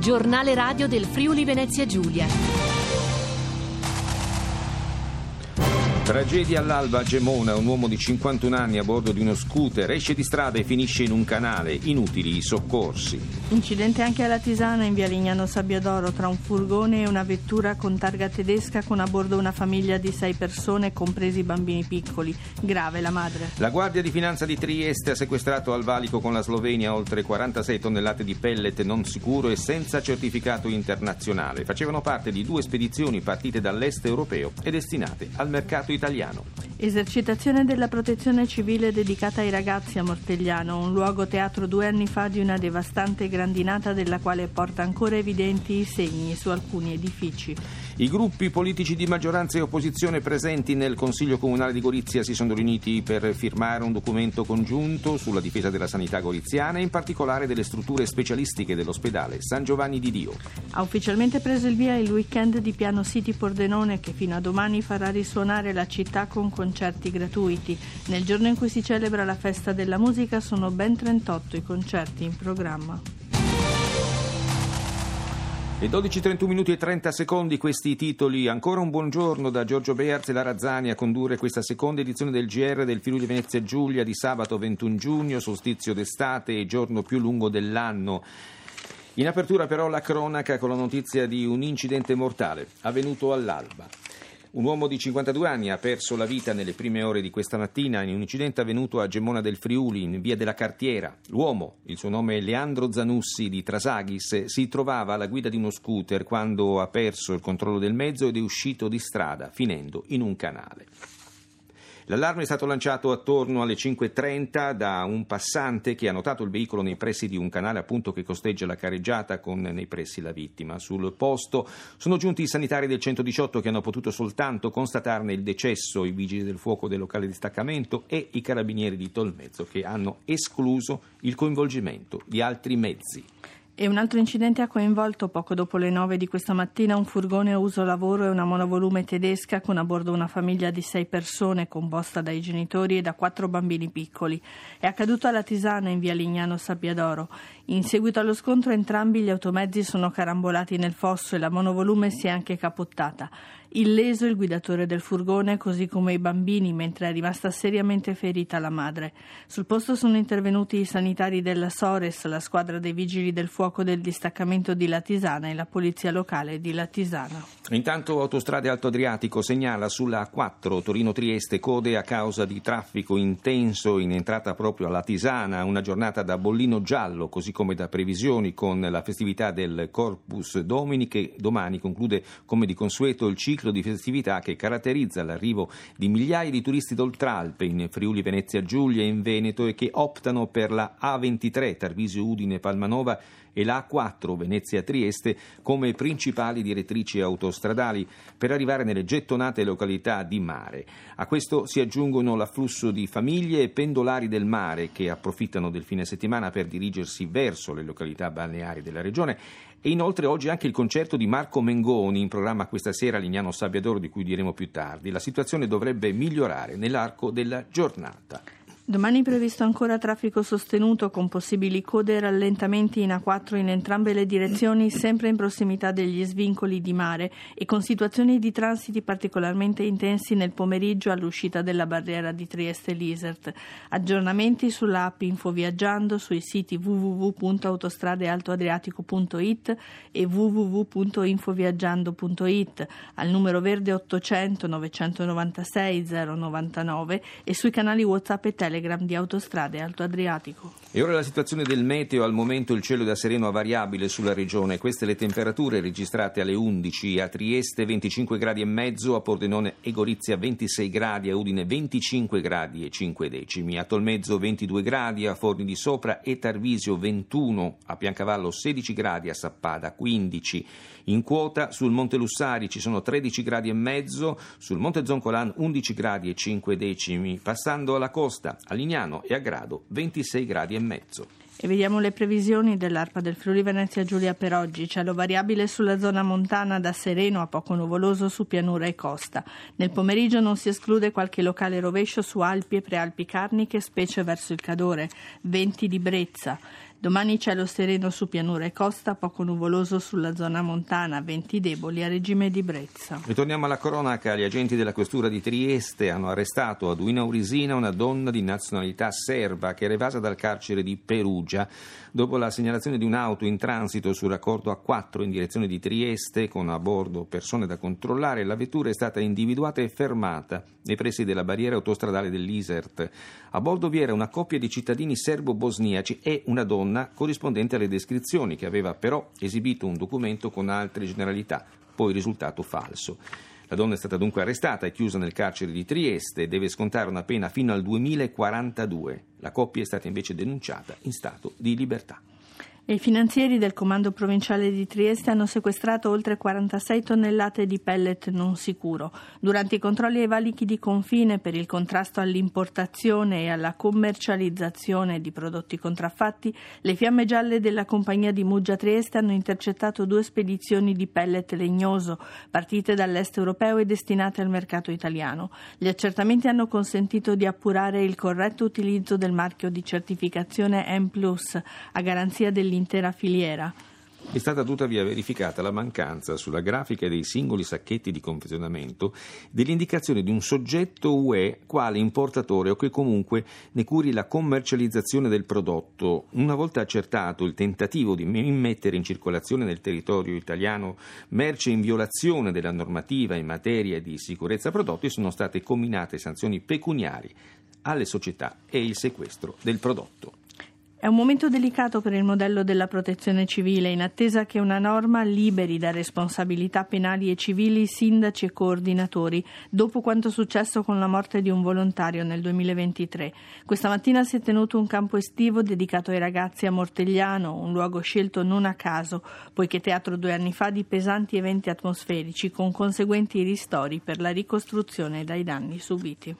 Giornale radio del Friuli Venezia Giulia. Tragedia all'alba a Gemona, un uomo di 51 anni a bordo di uno scooter esce di strada e finisce in un canale, inutili i soccorsi. Incidente anche alla Tisana in via Lignano Sabbiadoro tra un furgone e una vettura con targa tedesca con a bordo una famiglia di 6 persone, compresi bambini piccoli. Grave la madre. La Guardia di Finanza di Trieste ha sequestrato al valico con la Slovenia oltre 46 tonnellate di pellet non sicuro e senza certificato internazionale. Facevano parte di 2 spedizioni partite dall'est europeo e destinate al mercato italiano. Esercitazione della protezione civile dedicata ai ragazzi a Mortegliano, un luogo teatro 2 anni fa di una devastante grandinata della quale porta ancora evidenti i segni su alcuni edifici. I gruppi politici di maggioranza e opposizione presenti nel Consiglio Comunale di Gorizia si sono riuniti per firmare un documento congiunto sulla difesa della sanità goriziana e in particolare delle strutture specialistiche dell'ospedale San Giovanni di Dio. Ha ufficialmente preso il via il weekend di Piano City Pordenone che fino a domani farà risuonare la città con concerti gratuiti. Nel giorno in cui si celebra la festa della musica sono ben 38 i concerti in programma. E 12:31 minuti e 30 secondi, questi i titoli. Ancora un buongiorno da Giorgio Bearz e Lara Zani a condurre questa seconda edizione del GR del Friuli Venezia Giulia di sabato 21 giugno, solstizio d'estate e giorno più lungo dell'anno. In apertura però la cronaca con la notizia di un incidente mortale avvenuto all'alba. Un uomo di 52 anni ha perso la vita nelle prime ore di questa mattina in un incidente avvenuto a Gemona del Friuli, in via della Cartiera. L'uomo, il suo nome è Leandro Zanussi di Trasaghis, si trovava alla guida di uno scooter quando ha perso il controllo del mezzo ed è uscito di strada, finendo in un canale. L'allarme è stato lanciato attorno alle 5:30 da un passante che ha notato il veicolo nei pressi di un canale appunto che costeggia la carreggiata con nei pressi la vittima. Sul posto sono giunti i sanitari del 118 che hanno potuto soltanto constatarne il decesso, i vigili del fuoco del locale distaccamento e i carabinieri di Tolmezzo che hanno escluso il coinvolgimento di altri mezzi. E un altro incidente ha coinvolto poco dopo le 9 di questa mattina un furgone a uso lavoro e una monovolume tedesca con a bordo una famiglia di 6 persone composta dai genitori e da 4 bambini piccoli. È accaduto alla Tisana in via Lignano Sabbiadoro. In seguito allo scontro entrambi gli automezzi sono carambolati nel fosso e la monovolume si è anche capottata. Illeso il guidatore del furgone così come i bambini, mentre è rimasta seriamente ferita la madre. Sul posto sono intervenuti i sanitari della Sores, la squadra dei vigili del fuoco del distaccamento di Latisana e la polizia locale di Latisana. Intanto Autostrade Alto Adriatico segnala sulla A4 Torino-Trieste code a causa di traffico intenso in entrata proprio a Latisana, una giornata da bollino giallo così come da previsioni con la festività del Corpus Domini che domani conclude come di consueto il ciclo di festività che caratterizza l'arrivo di migliaia di turisti d'Oltralpe in Friuli Venezia Giulia e in Veneto e che optano per la A23 Tarvisio Udine Palmanova e la A4 Venezia Trieste come principali direttrici autostradali per arrivare nelle gettonate località di mare. A questo si aggiungono l'afflusso di famiglie e pendolari del mare che approfittano del fine settimana per dirigersi verso le località balneari della regione. E inoltre oggi anche il concerto di Marco Mengoni in programma questa sera a Lignano Sabbiadoro di cui diremo più tardi. La situazione dovrebbe migliorare nell'arco della giornata. Domani è previsto ancora traffico sostenuto con possibili code e rallentamenti in A4 in entrambe le direzioni, sempre in prossimità degli svincoli di mare e con situazioni di transiti particolarmente intensi nel pomeriggio all'uscita della barriera di Trieste-Lisert. Aggiornamenti sulla app Infoviaggiando, sui siti www.autostradealtoadriatico.it e www.infoviaggiando.it, al numero verde 800 996 099 e sui canali WhatsApp e Telegram di Autostrade Alto Adriatico. E ora la situazione del meteo. Al momento il cielo da sereno a variabile sulla regione. Queste le temperature registrate alle 11 a Trieste 25 gradi e mezzo, a Pordenone e Gorizia 26 gradi, a Udine 25 gradi e 5 decimi, a Tolmezzo 22 gradi, a Forni di Sopra e Tarvisio 21, a Piancavallo 16 gradi, a Sappada 15. In quota sul Monte Lussari ci sono 13 gradi e mezzo, sul Monte Zoncolan 11 gradi e 5 decimi, passando alla costa a Lignano e a Grado 26 gradi e mezzo. E vediamo le previsioni dell'ARPA del Friuli Venezia Giulia per oggi. Cielo variabile sulla zona montana da sereno a poco nuvoloso su pianura e costa. Nel pomeriggio non si esclude qualche locale rovescio su Alpi e Prealpi Carniche, specie verso il Cadore. Venti di brezza. Domani cielo sereno su pianura e costa, poco nuvoloso sulla zona montana, venti deboli a regime di brezza. E torniamo alla cronaca. Gli agenti della questura di Trieste hanno arrestato a Duino Aurisina una donna di nazionalità serba che era evasa dal carcere di Perugia. Dopo la segnalazione di un'auto in transito sul raccordo A4 in direzione di Trieste con a bordo persone da controllare, la vettura è stata individuata e fermata nei pressi della barriera autostradale dell'Isert. A bordo vi era una coppia di cittadini serbo-bosniaci e una donna corrispondente alle descrizioni, che aveva però esibito un documento con altre generalità, poi risultato falso. La donna è stata dunque arrestata e chiusa nel carcere di Trieste e deve scontare una pena fino al 2042. La coppia è stata invece denunciata in stato di libertà. I finanzieri del Comando Provinciale di Trieste hanno sequestrato oltre 46 tonnellate di pellet non sicuro. Durante i controlli ai valichi di confine per il contrasto all'importazione e alla commercializzazione di prodotti contraffatti, le fiamme gialle della compagnia di Muggia Trieste hanno intercettato 2 spedizioni di pellet legnoso partite dall'est europeo e destinate al mercato italiano. Gli accertamenti hanno consentito di appurare il corretto utilizzo del marchio di certificazione M+, a garanzia dell'intera filiera. È stata tuttavia verificata la mancanza sulla grafica dei singoli sacchetti di confezionamento dell'indicazione di un soggetto UE quale importatore o che comunque ne curi la commercializzazione del prodotto. Una volta accertato il tentativo di immettere in circolazione nel territorio italiano merce in violazione della normativa in materia di sicurezza prodotti, sono state comminate sanzioni pecuniarie alle società e il sequestro del prodotto. È un momento delicato per il modello della protezione civile, in attesa che una norma liberi da responsabilità penali e civili sindaci e coordinatori, dopo quanto successo con la morte di un volontario nel 2023. Questa mattina si è tenuto un campo estivo dedicato ai ragazzi a Mortegliano, un luogo scelto non a caso, poiché teatro 2 anni fa di pesanti eventi atmosferici con conseguenti ristori per la ricostruzione dai danni subiti.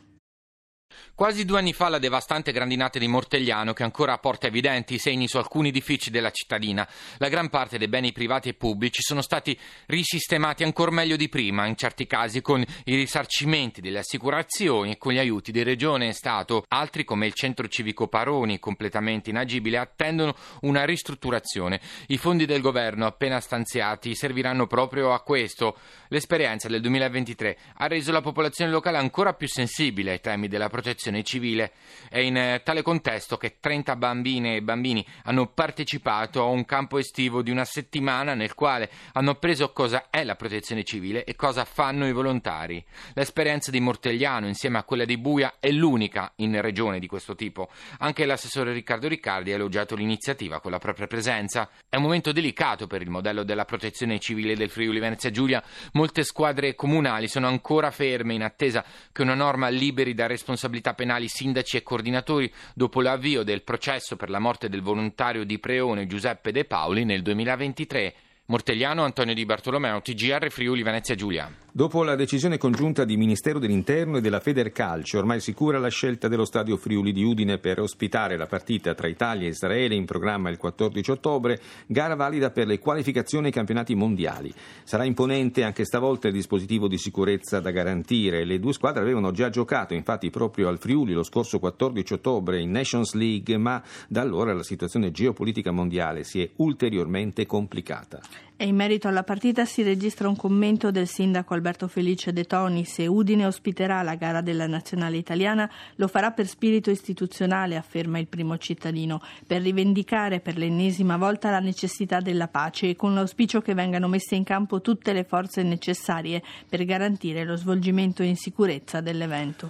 Quasi 2 anni fa la devastante grandinata di Mortegliano, che ancora porta evidenti segni su alcuni edifici della cittadina. La gran parte dei beni privati e pubblici sono stati risistemati ancora meglio di prima, in certi casi con i risarcimenti delle assicurazioni e con gli aiuti di Regione e Stato. Altri, come il centro civico Paroni, completamente inagibile, attendono una ristrutturazione. I fondi del governo appena stanziati serviranno proprio a questo. L'esperienza del 2023 ha reso la popolazione locale ancora più sensibile ai temi della protezione civile. È in tale contesto che 30 bambine e bambini hanno partecipato a un campo estivo di una settimana nel quale hanno appreso cosa è la protezione civile e cosa fanno i volontari. L'esperienza di Mortegliano, insieme a quella di Buia, è l'unica in regione di questo tipo. Anche l'assessore Riccardo Riccardi ha elogiato l'iniziativa con la propria presenza. È un momento delicato per il modello della protezione civile del Friuli Venezia Giulia. Molte squadre comunali sono ancora ferme in attesa che una norma liberi da responsabilità penali sindaci e coordinatori dopo l'avvio del processo per la morte del volontario di Preone Giuseppe De Paoli nel 2023. Mortegliano, Antonio Di Bartolomeo, TGR Friuli Venezia Giulia. Dopo la decisione congiunta di Ministero dell'Interno e della Federcalcio, ormai sicura la scelta dello Stadio Friuli di Udine per ospitare la partita tra Italia e Israele in programma il 14 ottobre, gara valida per le qualificazioni ai campionati mondiali. Sarà imponente anche stavolta il dispositivo di sicurezza da garantire. Le 2 squadre avevano già giocato infatti proprio al Friuli lo scorso 14 ottobre in Nations League, ma da allora la situazione geopolitica mondiale si è ulteriormente complicata. E in merito alla partita si registra un commento del sindaco Alberto Felice De Toni: se Udine ospiterà la gara della nazionale italiana lo farà per spirito istituzionale, afferma il primo cittadino, per rivendicare per l'ennesima volta la necessità della pace e con l'auspicio che vengano messe in campo tutte le forze necessarie per garantire lo svolgimento in sicurezza dell'evento.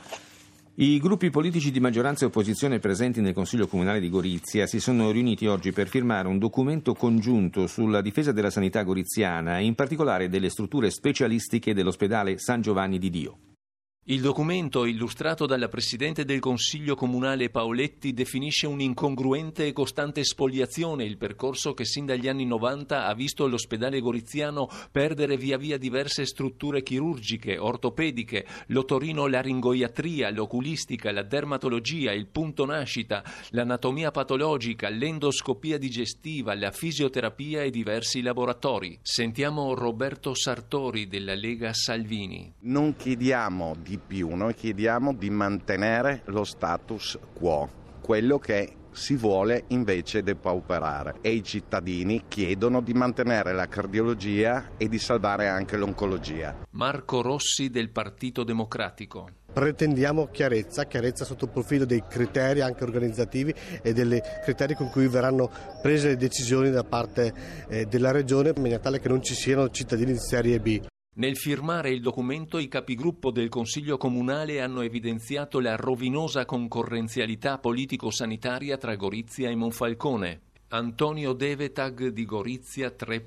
I gruppi politici di maggioranza e opposizione presenti nel Consiglio Comunale di Gorizia si sono riuniti oggi per firmare un documento congiunto sulla difesa della sanità goriziana e in particolare delle strutture specialistiche dell'ospedale San Giovanni di Dio. Il documento, illustrato dalla Presidente del Consiglio Comunale Paoletti, definisce un'incongruente e costante spoliazione, il percorso che sin dagli anni 90 ha visto l'ospedale goriziano perdere via via diverse strutture chirurgiche, ortopediche, l'otorino-laringoiatria, l'oculistica, la dermatologia, il punto nascita, l'anatomia patologica, l'endoscopia digestiva, la fisioterapia e diversi laboratori. Sentiamo Roberto Sartori della Lega Salvini. Non chiediamo di più, noi chiediamo di mantenere lo status quo, quello che si vuole invece depauperare e i cittadini chiedono di mantenere la cardiologia e di salvare anche l'oncologia. Marco Rossi del Partito Democratico. Pretendiamo chiarezza sotto il profilo dei criteri anche organizzativi e dei criteri con cui verranno prese le decisioni da parte della Regione, in maniera tale che non ci siano cittadini di serie B. Nel firmare il documento, i capigruppo del Consiglio Comunale hanno evidenziato la rovinosa concorrenzialità politico-sanitaria tra Gorizia e Monfalcone. Antonio Devetag di Gorizia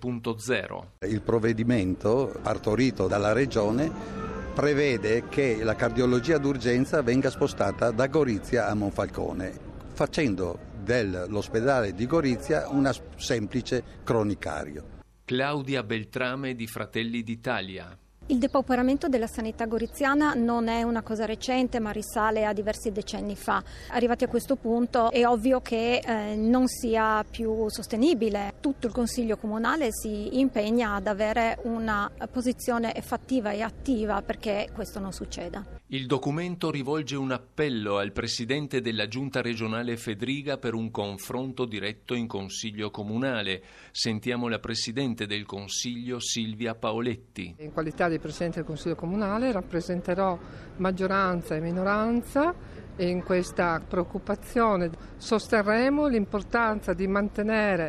3.0. Il provvedimento partorito dalla Regione prevede che la cardiologia d'urgenza venga spostata da Gorizia a Monfalcone, facendo dell'ospedale di Gorizia una semplice cronicario. Claudia Beltrame di Fratelli d'Italia. Il depauperamento della sanità goriziana non è una cosa recente, ma risale a diversi decenni fa. Arrivati a questo punto è ovvio che non sia più sostenibile. Tutto il Consiglio Comunale si impegna ad avere una posizione fattiva e attiva perché questo non succeda. Il documento rivolge un appello al presidente della Giunta regionale Fedriga per un confronto diretto in Consiglio Comunale. Sentiamo la presidente del Consiglio Silvia Paoletti. In qualità di presidente del Consiglio Comunale rappresenterò maggioranza e minoranza e in questa preoccupazione sosterremo l'importanza di mantenere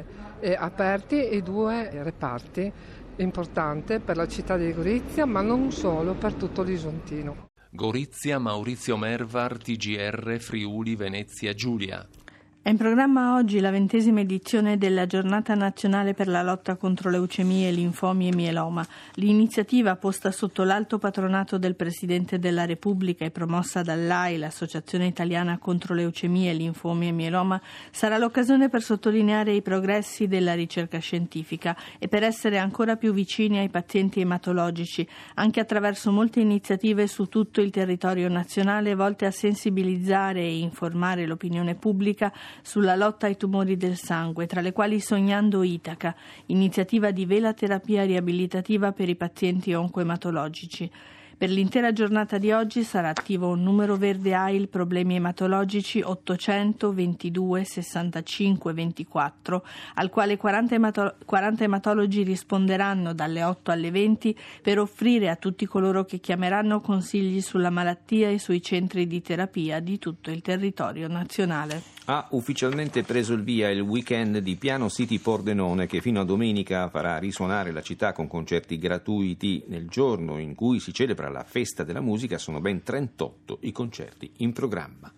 aperti i due reparti, importante per la città di Gorizia ma non solo, per tutto l'Isontino. Gorizia, Maurizio Mervar, TGR, Friuli, Venezia Giulia. È in programma oggi la 20ª edizione della Giornata Nazionale per la lotta contro leucemie, linfomi e mieloma. L'iniziativa, posta sotto l'alto patronato del Presidente della Repubblica e promossa dall'AI, l'Associazione Italiana contro leucemie, linfomi e mieloma, sarà l'occasione per sottolineare i progressi della ricerca scientifica e per essere ancora più vicini ai pazienti ematologici, anche attraverso molte iniziative su tutto il territorio nazionale volte a sensibilizzare e informare l'opinione pubblica sulla lotta ai tumori del sangue, tra le quali Sognando Itaca, iniziativa di vela terapia riabilitativa per i pazienti oncoematologici. Per l'intera giornata di oggi sarà attivo un numero verde AIL problemi ematologici 800 22 65 24, al quale 40 ematologi risponderanno dalle 8 alle 20 per offrire a tutti coloro che chiameranno consigli sulla malattia e sui centri di terapia di tutto il territorio nazionale. Ha ufficialmente preso il via il weekend di Piano City Pordenone, che fino a domenica farà risuonare la città con concerti gratuiti. Nel giorno in cui si celebra la festa della musica sono ben 38 i concerti in programma.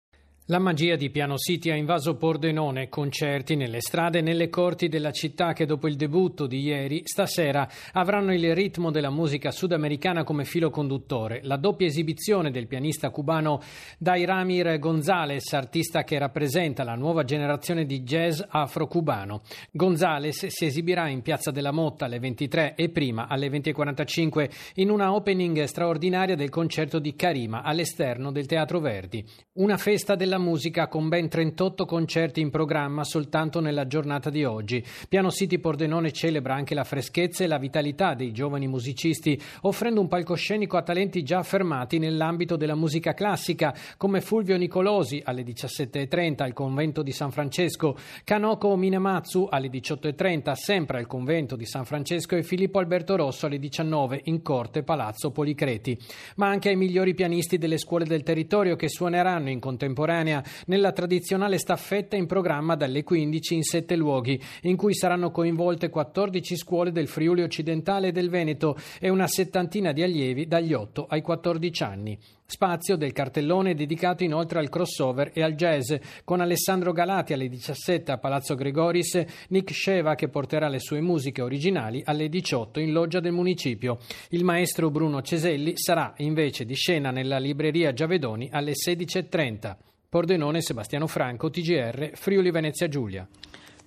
La magia di Piano City ha invaso Pordenone, concerti nelle strade e nelle corti della città che dopo il debutto di ieri, stasera avranno il ritmo della musica sudamericana come filo conduttore. La doppia esibizione del pianista cubano Dairamir González, artista che rappresenta la nuova generazione di jazz afro-cubano. González si esibirà in Piazza della Motta alle 23 e prima alle 20:45 in una opening straordinaria del concerto di Karima all'esterno del Teatro Verdi. Una festa della musica con ben 38 concerti in programma soltanto nella giornata di oggi. Piano City Pordenone celebra anche la freschezza e la vitalità dei giovani musicisti, offrendo un palcoscenico a talenti già affermati nell'ambito della musica classica, come Fulvio Nicolosi alle 17:30 al Convento di San Francesco, Kanoko Minamatsu alle 18:30 sempre al Convento di San Francesco e Filippo Alberto Rosso alle 19 in Corte Palazzo Policreti. Ma anche ai migliori pianisti delle scuole del territorio che suoneranno in contemporanea nella tradizionale staffetta in programma dalle 15 in 7 luoghi, in cui saranno coinvolte 14 scuole del Friuli occidentale e del Veneto e una settantina di allievi dagli 8 ai 14 anni. Spazio del cartellone dedicato inoltre al crossover e al jazz, con Alessandro Galati alle 17 a Palazzo Gregoris, Nick Sheva che porterà le sue musiche originali alle 18 in loggia del municipio. Il maestro Bruno Ceselli sarà invece di scena nella libreria Giavedoni alle 16:30. Pordenone, Sebastiano Franco, TGR, Friuli Venezia Giulia.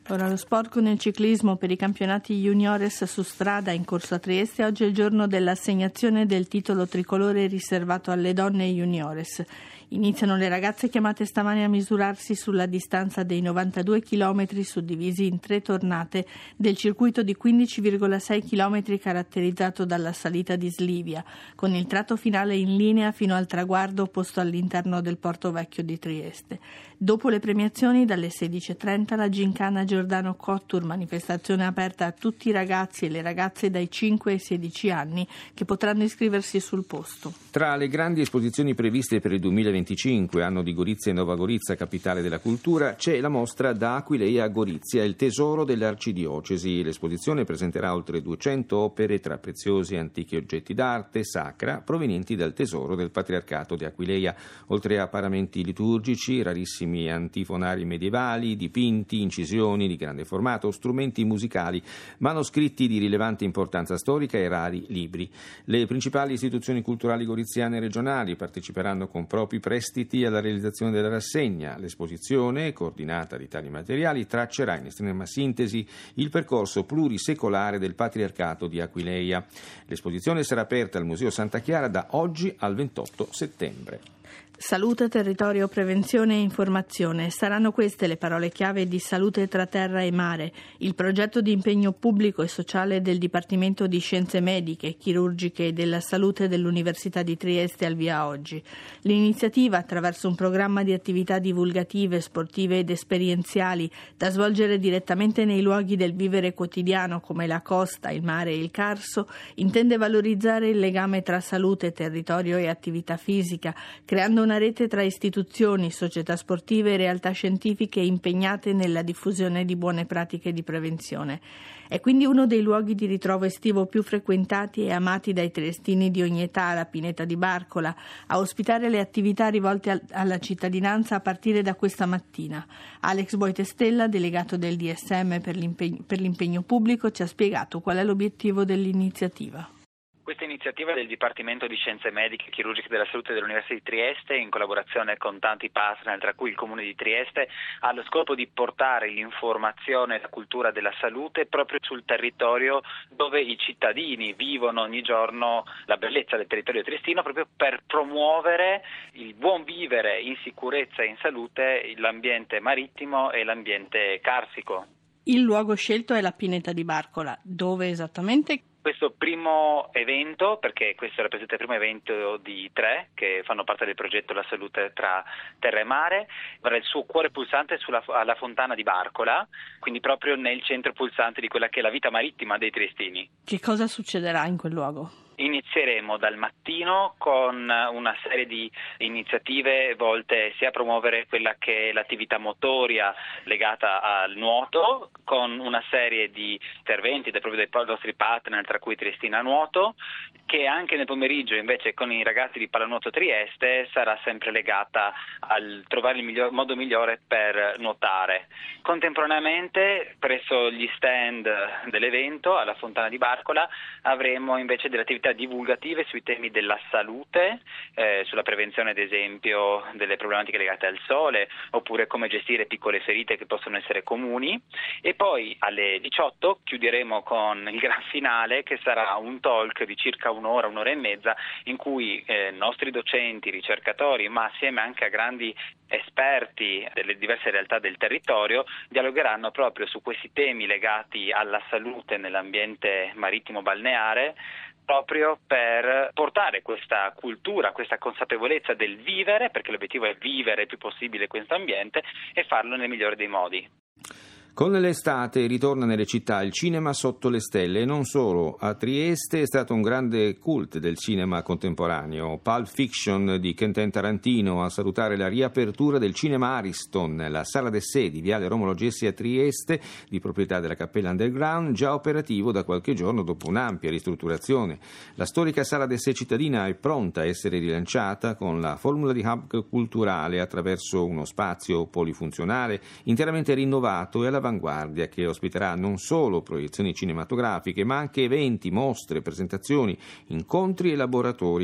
Ora lo sport con il ciclismo per i campionati juniores su strada in corso a Trieste. Oggi è il giorno dell'assegnazione del titolo tricolore riservato alle donne juniores. Iniziano le ragazze chiamate stamani a misurarsi sulla distanza dei 92 km suddivisi in 3 tornate del circuito di 15,6 km caratterizzato dalla salita di Slivia, con il tratto finale in linea fino al traguardo posto all'interno del Porto Vecchio di Trieste. Dopo le premiazioni, dalle 16:30 la Gincana Giordano Cottur, manifestazione aperta a tutti i ragazzi e le ragazze dai 5 ai 16 anni che potranno iscriversi sul posto. Tra le grandi esposizioni previste per il 2025, anno di Gorizia e Nova Gorizia, capitale della cultura, c'è la mostra Da Aquileia a Gorizia, il tesoro dell'arcidiocesi. L'esposizione presenterà oltre 200 opere tra preziosi e antichi oggetti d'arte sacra provenienti dal tesoro del patriarcato di Aquileia, oltre a paramenti liturgici, rarissimi antifonari medievali, dipinti, incisioni di grande formato, strumenti musicali, manoscritti di rilevante importanza storica e rari libri. Le principali istituzioni culturali goriziane e regionali parteciperanno con propri prestiti alla realizzazione della rassegna. L'esposizione, coordinata di tali materiali, traccerà in estrema sintesi il percorso plurisecolare del patriarcato di Aquileia. L'esposizione sarà aperta al Museo Santa Chiara da oggi al 28 settembre. Salute, territorio, prevenzione e informazione. Saranno queste le parole chiave di Salute tra terra e mare, il progetto di impegno pubblico e sociale del Dipartimento di Scienze Mediche, Chirurgiche e della Salute dell'Università di Trieste al via oggi. L'iniziativa, attraverso un programma di attività divulgative, sportive ed esperienziali da svolgere direttamente nei luoghi del vivere quotidiano come la costa, il mare e il Carso, intende valorizzare il legame tra salute, territorio e attività fisica, creando una rete tra istituzioni, società sportive e realtà scientifiche impegnate nella diffusione di buone pratiche di prevenzione. È quindi uno dei luoghi di ritrovo estivo più frequentati e amati dai triestini di ogni età, la Pineta di Barcola, a ospitare le attività rivolte alla cittadinanza a partire da questa mattina. Alex Boitestella, delegato del DSM per l'impegno pubblico, ci ha spiegato qual è l'obiettivo dell'iniziativa. Questa iniziativa del Dipartimento di Scienze Mediche e Chirurgiche della Salute dell'Università di Trieste, in collaborazione con tanti partner, tra cui il Comune di Trieste, ha lo scopo di portare l'informazione e la cultura della salute proprio sul territorio dove i cittadini vivono ogni giorno la bellezza del territorio triestino, proprio per promuovere il buon vivere in sicurezza e in salute, l'ambiente marittimo e l'ambiente carsico. Il luogo scelto è la Pineta di Barcola. Dove esattamente? Questo primo evento, perché questo rappresenta il primo evento di 3 che fanno parte del progetto La Salute tra Terra e Mare, avrà il suo cuore pulsante alla Fontana di Barcola, quindi proprio nel centro pulsante di quella che è la vita marittima dei triestini. Che cosa succederà in quel luogo? Inizieremo dal mattino con una serie di iniziative volte sia a promuovere quella che è l'attività motoria legata al nuoto, con una serie di interventi proprio dai nostri partner, tra cui Triestina Nuoto, che anche nel pomeriggio invece con i ragazzi di Pallanuoto Trieste sarà sempre legata al trovare il modo migliore per nuotare. Contemporaneamente presso gli stand dell'evento alla Fontana di Barcola avremo invece delle attività divulgative sui temi della salute, sulla prevenzione ad esempio delle problematiche legate al sole, oppure come gestire piccole ferite che possono essere comuni, e poi alle 18 chiuderemo con il gran finale, che sarà un talk di circa un'ora e mezza, in cui nostri docenti, ricercatori, ma assieme anche a grandi esperti delle diverse realtà del territorio, dialogheranno proprio su questi temi legati alla salute nell'ambiente marittimo balneare, proprio per portare questa cultura, questa consapevolezza del vivere, perché l'obiettivo è vivere il più possibile questo ambiente e farlo nel migliore dei modi. Con l'estate ritorna nelle città il cinema sotto le stelle, e non solo. A Trieste è stato un grande cult del cinema contemporaneo. Pulp Fiction di Quentin Tarantino a salutare la riapertura del cinema Ariston, la sala d'essè di Viale Romolo Gessi a Trieste, di proprietà della Cappella Underground, già operativo da qualche giorno dopo un'ampia ristrutturazione. La storica sala d'essè cittadina è pronta a essere rilanciata con la formula di hub culturale attraverso uno spazio polifunzionale interamente rinnovato e all'avanguardia, che ospiterà non solo proiezioni cinematografiche ma anche eventi, mostre, presentazioni, incontri e laboratori.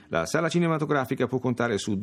La sala cinematografica può contare su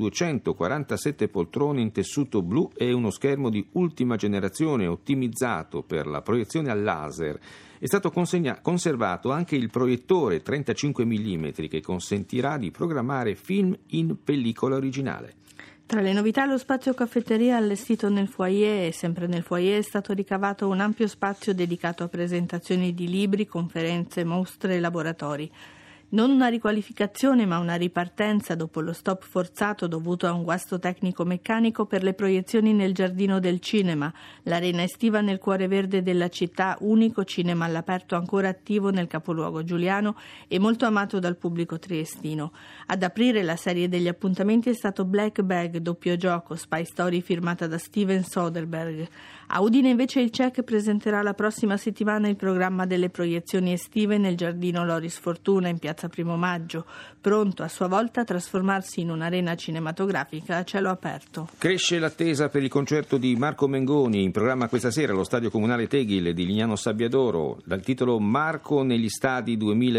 247 poltrone in tessuto blu e uno schermo di ultima generazione ottimizzato per la proiezione a laser. È stato conservato anche il proiettore 35 mm che consentirà di programmare film in pellicola originale. Tra le novità lo spazio caffetteria allestito nel foyer, e sempre nel foyer è stato ricavato un ampio spazio dedicato a presentazioni di libri, conferenze, mostre e laboratori. Non una riqualificazione ma una ripartenza dopo lo stop forzato dovuto a un guasto tecnico-meccanico per le proiezioni nel giardino del cinema, l'arena estiva nel cuore verde della città, unico cinema all'aperto ancora attivo nel capoluogo giuliano e molto amato dal pubblico triestino. Ad aprire la serie degli appuntamenti è stato Black Bag, doppio gioco, spy story firmata da Steven Soderbergh. A Udine invece il CEC presenterà la prossima settimana il programma delle proiezioni estive nel giardino Loris Fortuna in piazza Primo Maggio, pronto a sua volta a trasformarsi in un'arena cinematografica a cielo aperto. Cresce l'attesa per il concerto di Marco Mengoni, in programma questa sera allo Stadio Comunale Teghil di Lignano Sabbiadoro, dal titolo Marco negli stadi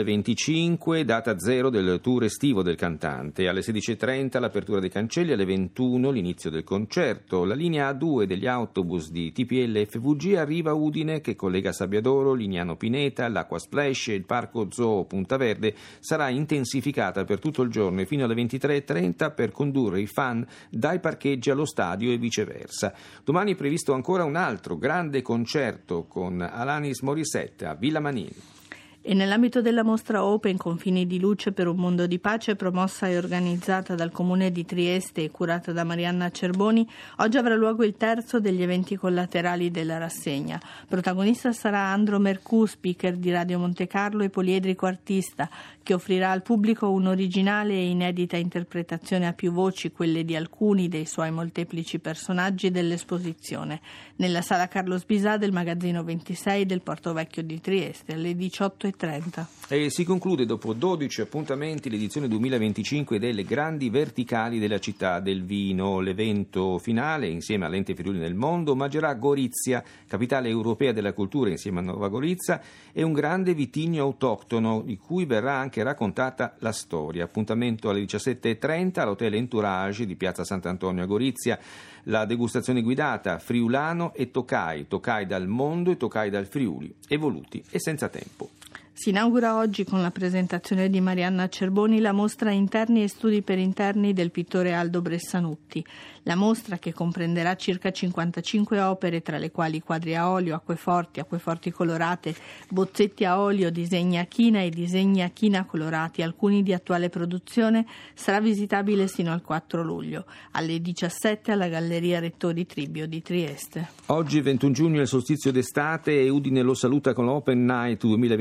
2025, data zero del tour estivo del cantante. Alle 16.30 l'apertura dei cancelli, alle 21 l'inizio del concerto. La linea A2 degli autobus di TPL FVG arriva a Udine, che collega Sabbiadoro, Lignano Pineta, l'Acqua Splash e il Parco Zoo Punta Verde sarà intensificata per tutto il giorno e fino alle 23.30 per condurre i fan dai parcheggi allo stadio e viceversa. Domani è previsto ancora un altro grande concerto con Alanis Morissette a Villa Manini. E nell'ambito della mostra Open Confini di Luce per un mondo di pace, promossa e organizzata dal Comune di Trieste e curata da Marianna Cerboni, oggi avrà luogo il terzo degli eventi collaterali della rassegna. Protagonista sarà Andro Mercù, speaker di Radio Monte Carlo e poliedrico artista, che offrirà al pubblico un'originale e inedita interpretazione a più voci, quelle di alcuni dei suoi molteplici personaggi dell'esposizione, nella sala Carlos Bisà del Magazzino 26 del Porto Vecchio di Trieste, alle 18:30. E si conclude dopo 12 appuntamenti l'edizione 2025 delle Grandi Verticali della città del vino. L'evento finale, insieme all'Ente Friuli nel Mondo, omaggerà Gorizia, capitale europea della cultura insieme a Nova Gorizia, e un grande vitigno autoctono di cui verrà anche raccontata la storia. Appuntamento alle 17.30 all'Hotel Entourage di Piazza Sant'Antonio a Gorizia. La degustazione guidata Friulano e Tokai dal mondo e Tokai dal Friuli, evoluti e senza tempo. Si inaugura oggi con la presentazione di Marianna Cerboni la mostra Interni e studi per interni del pittore Aldo Bressanutti. La mostra, che comprenderà circa 55 opere, tra le quali quadri a olio, acqueforti colorate, bozzetti a olio, disegni a china e disegni a china colorati, alcuni di attuale produzione, sarà visitabile sino al 4 luglio, alle 17 alla Galleria Rettori Tribio di Trieste. Oggi 21 giugno è il solstizio d'estate e Udine lo saluta con l'Open Night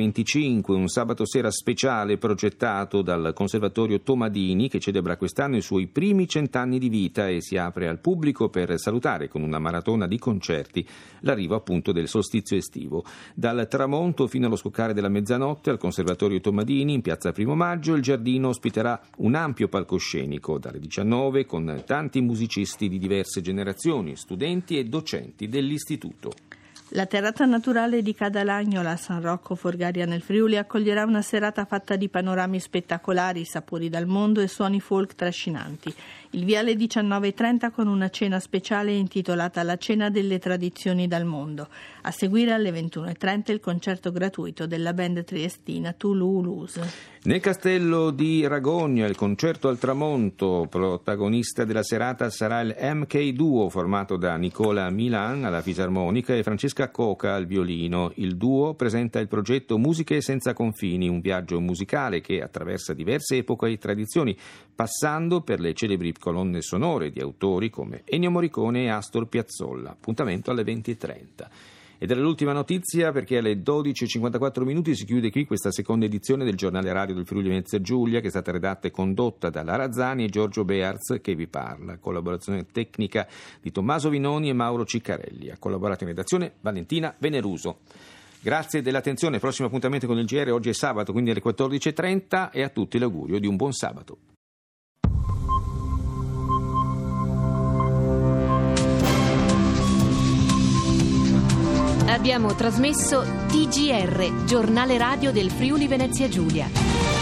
2025, un sabato sera speciale progettato dal Conservatorio Tomadini, che celebra quest'anno i suoi primi 100 anni di vita e si apre al pubblico per salutare con una maratona di concerti l'arrivo appunto del solstizio estivo. Dal tramonto fino allo scoccare della mezzanotte al Conservatorio Tomadini in piazza Primo Maggio il giardino ospiterà un ampio palcoscenico dalle 19 con tanti musicisti di diverse generazioni, studenti e docenti dell'istituto. La terrazza naturale di Cadalagnola a San Rocco Forgaria nel Friuli accoglierà una serata fatta di panorami spettacolari, sapori dal mondo e suoni folk trascinanti. Il via alle 19.30 con una cena speciale intitolata La cena delle tradizioni dal mondo. A seguire alle 21.30 il concerto gratuito della band triestina Toulouse. Nel castello di Ragogna il concerto al tramonto, protagonista della serata sarà il MK Duo formato da Nicola Milan alla fisarmonica e Francesca Coca al violino. Il duo presenta il progetto Musiche senza confini, un viaggio musicale che attraversa diverse epoche e tradizioni, passando per le celebri colonne sonore di autori come Ennio Morricone e Astor Piazzolla. Appuntamento alle 20.30. Ed è l'ultima notizia, perché alle 12.54 si chiude qui questa seconda edizione del giornale radio del Friuli Venezia Giulia, che è stata redatta e condotta da Lara Razzani e Giorgio Bearz, che vi parla. Collaborazione tecnica di Tommaso Vinoni e Mauro Ciccarelli. Ha collaborato in redazione Valentina Veneruso. Grazie dell'attenzione. Prossimo appuntamento con il GR oggi è sabato, quindi alle 14.30, e a tutti l'augurio di un buon sabato. Abbiamo trasmesso TGR, giornale radio del Friuli Venezia Giulia.